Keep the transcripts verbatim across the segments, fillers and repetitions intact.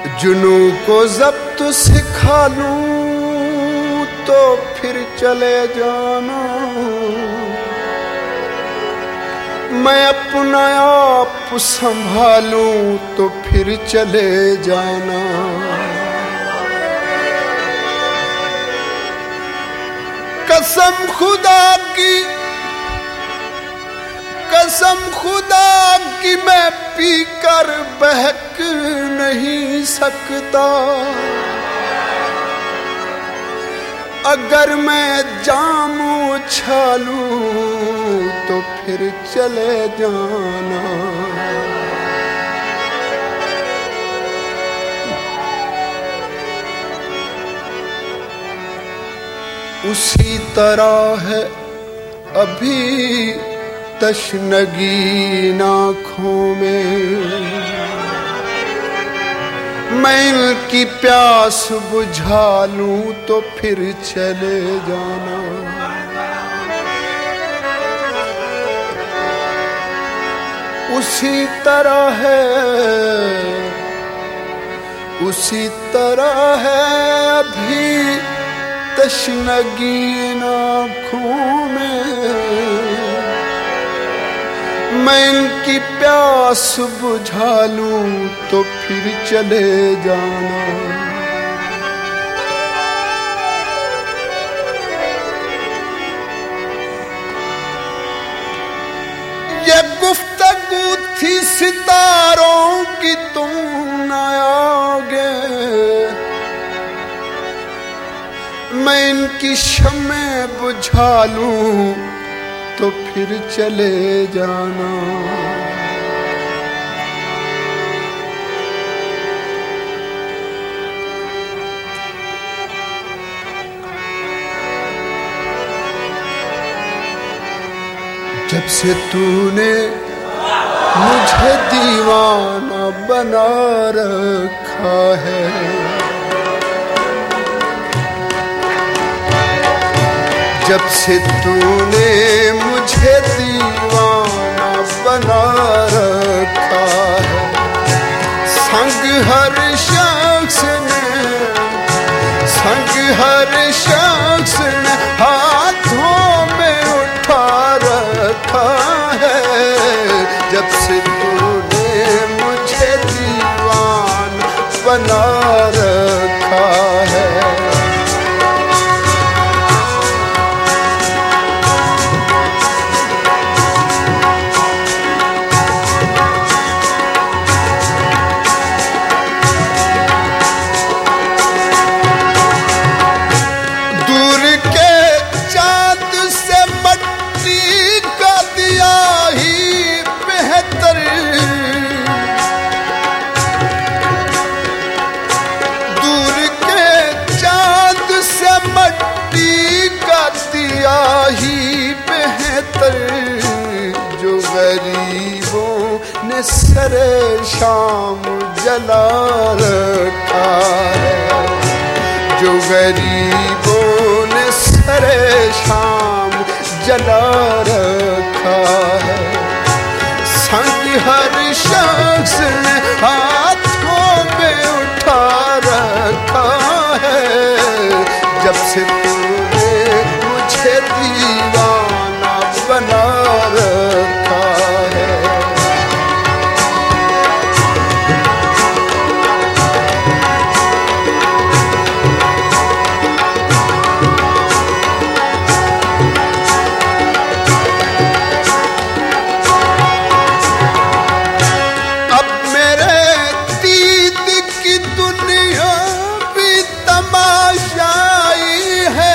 जुनू को ज़ब्त सिखा लूं तो फिर चले जाना। मैं अपना आप संभालूं तो फिर चले जाना। कसम खुदा की, कसम खुदा की मैं पीकर बहक नहीं सकता। अगर मैं जाम उछालूं तो फिर चले जाना। उसी तरह है अभी तशनगी आँखों में, मैं इनकी प्यास बुझा लूं तो फिर चले जाना। उसी तरह है, उसी तरह है अभी तशनगी आँखों में, मैं इनकी प्यास बुझा लूं तो फिर चले जाना। ये गुफ्तगू थी सितारों की, तुम न आओगे। मैं इनकी शम्में बुझा लूं तो फिर चले जाना। जब से तूने मुझे दीवाना बना रखा है, जब से तूने मुझे दीवाना बना रखा है, संग हर शख्स ने, संग हर शख्स ने हाथों में उठा रखा है। जब से तूने मुझे दीवाना बना रखा है, ही बेहतर जो गरीबों ने सरे शाम जला रखा है, जो गरीबों ने सरे शाम जला रखा है। संग हर शख्स ने हाथों में उठा रखा है। जब से दीवाना बना रखा है, अब मेरे दीद की दुनिया भी तमाशाई है।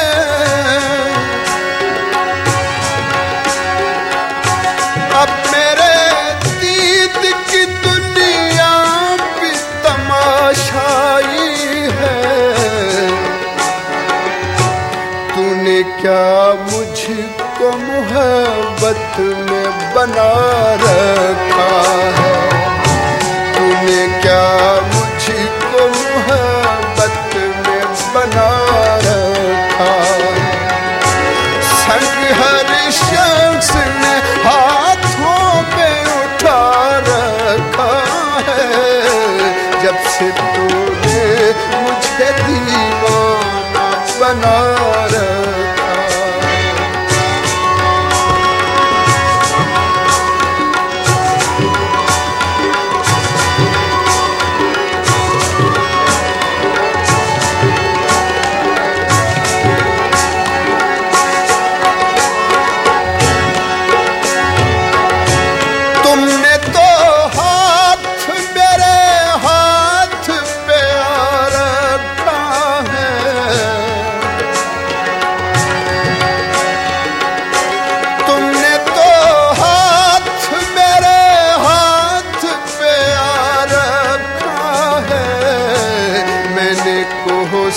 अब मेरे दीद की दुनिया भी तमाशाई है। तूने क्या मुझको मोहब्बत में बना रखा है, तूने क्या मुझको मोहब्बत में बना रखा है। संग हर शख्स ने हाथों पे उठा रखा है। जब से तू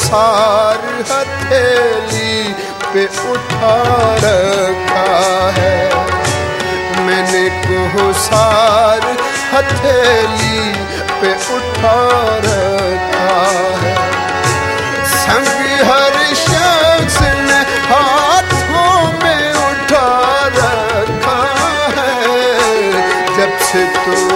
सार हथेली पे उठा रखा है, मैंने को सार हथेली पे उठा रखा है। संग हर शख्स ने हाथों में उठा रखा है, जब से तो